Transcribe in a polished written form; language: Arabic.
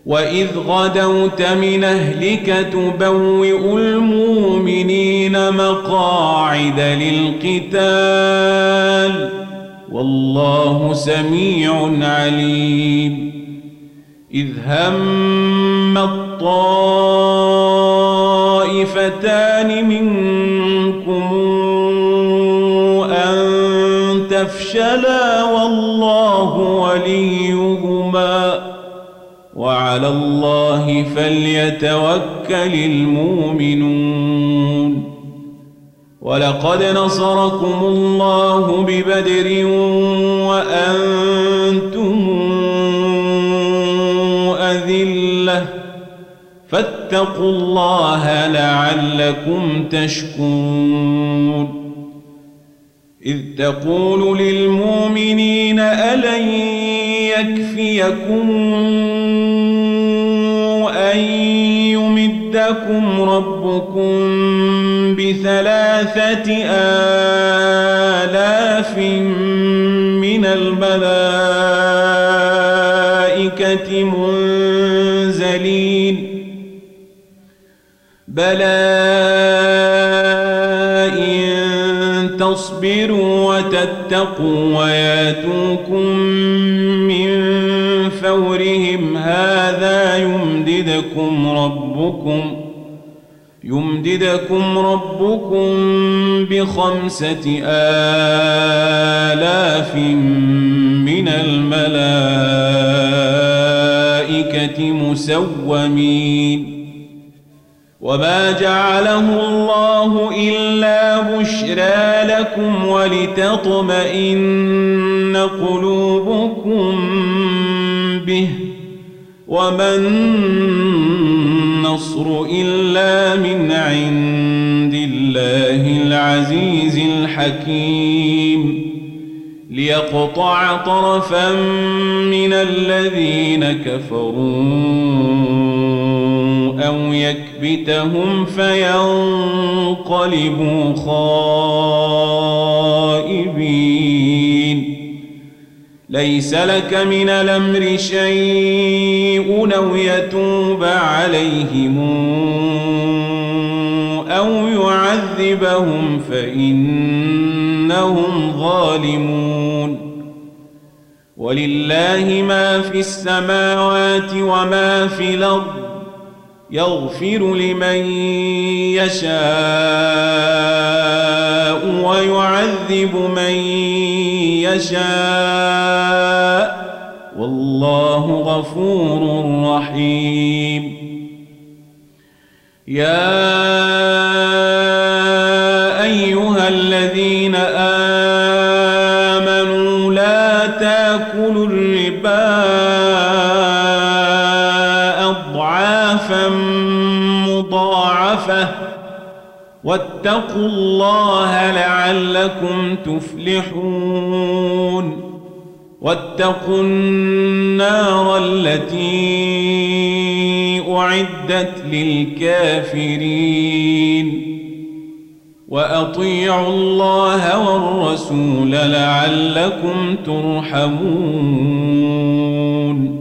وإذ غدوت من أهلك تبوئ المؤمنين مقاعد للقتال والله سميع عليم إذ هم الطائفتان منكم أن تفشلا والله وليهما وعلى الله فليتوكل المؤمنون ولقد نصركم الله ببدر وأنتم أذلة فاتقوا الله لعلكم تشكرون إذ تقول للمؤمنين ألن يكفيكم أن يمدكم ربكم ب3,000 من الملائكة منزلين بلى إن تصبروا وتتقوا وياتوكم من فورهم هذا يمددكم ربكم ب5,000 من الملائكة مسومين وما جعله الله إلا بشرى لكم ولتطمئن قلوبكم به وما النصر إلا من عند الله العزيز الحكيم ليقطع طرفا من الذين كفروا أو يكبتهم فينقلبوا خائبين ليس لك من الأمر شيء أو يتوب عليهم أو يعذبهم فإنهم ظالمون ولله ما في السماوات وما في الأرض يغفر لمن يشاء ويعذب من يشاء والله غفور رحيم يا أيها الذين آمنوا لا تأكلوا الربا أضعافا مضاعفة واتقوا الله لعلكم تفلحون واتقوا النار التي أعدت للكافرين وأطيعوا الله والرسول لعلكم ترحمون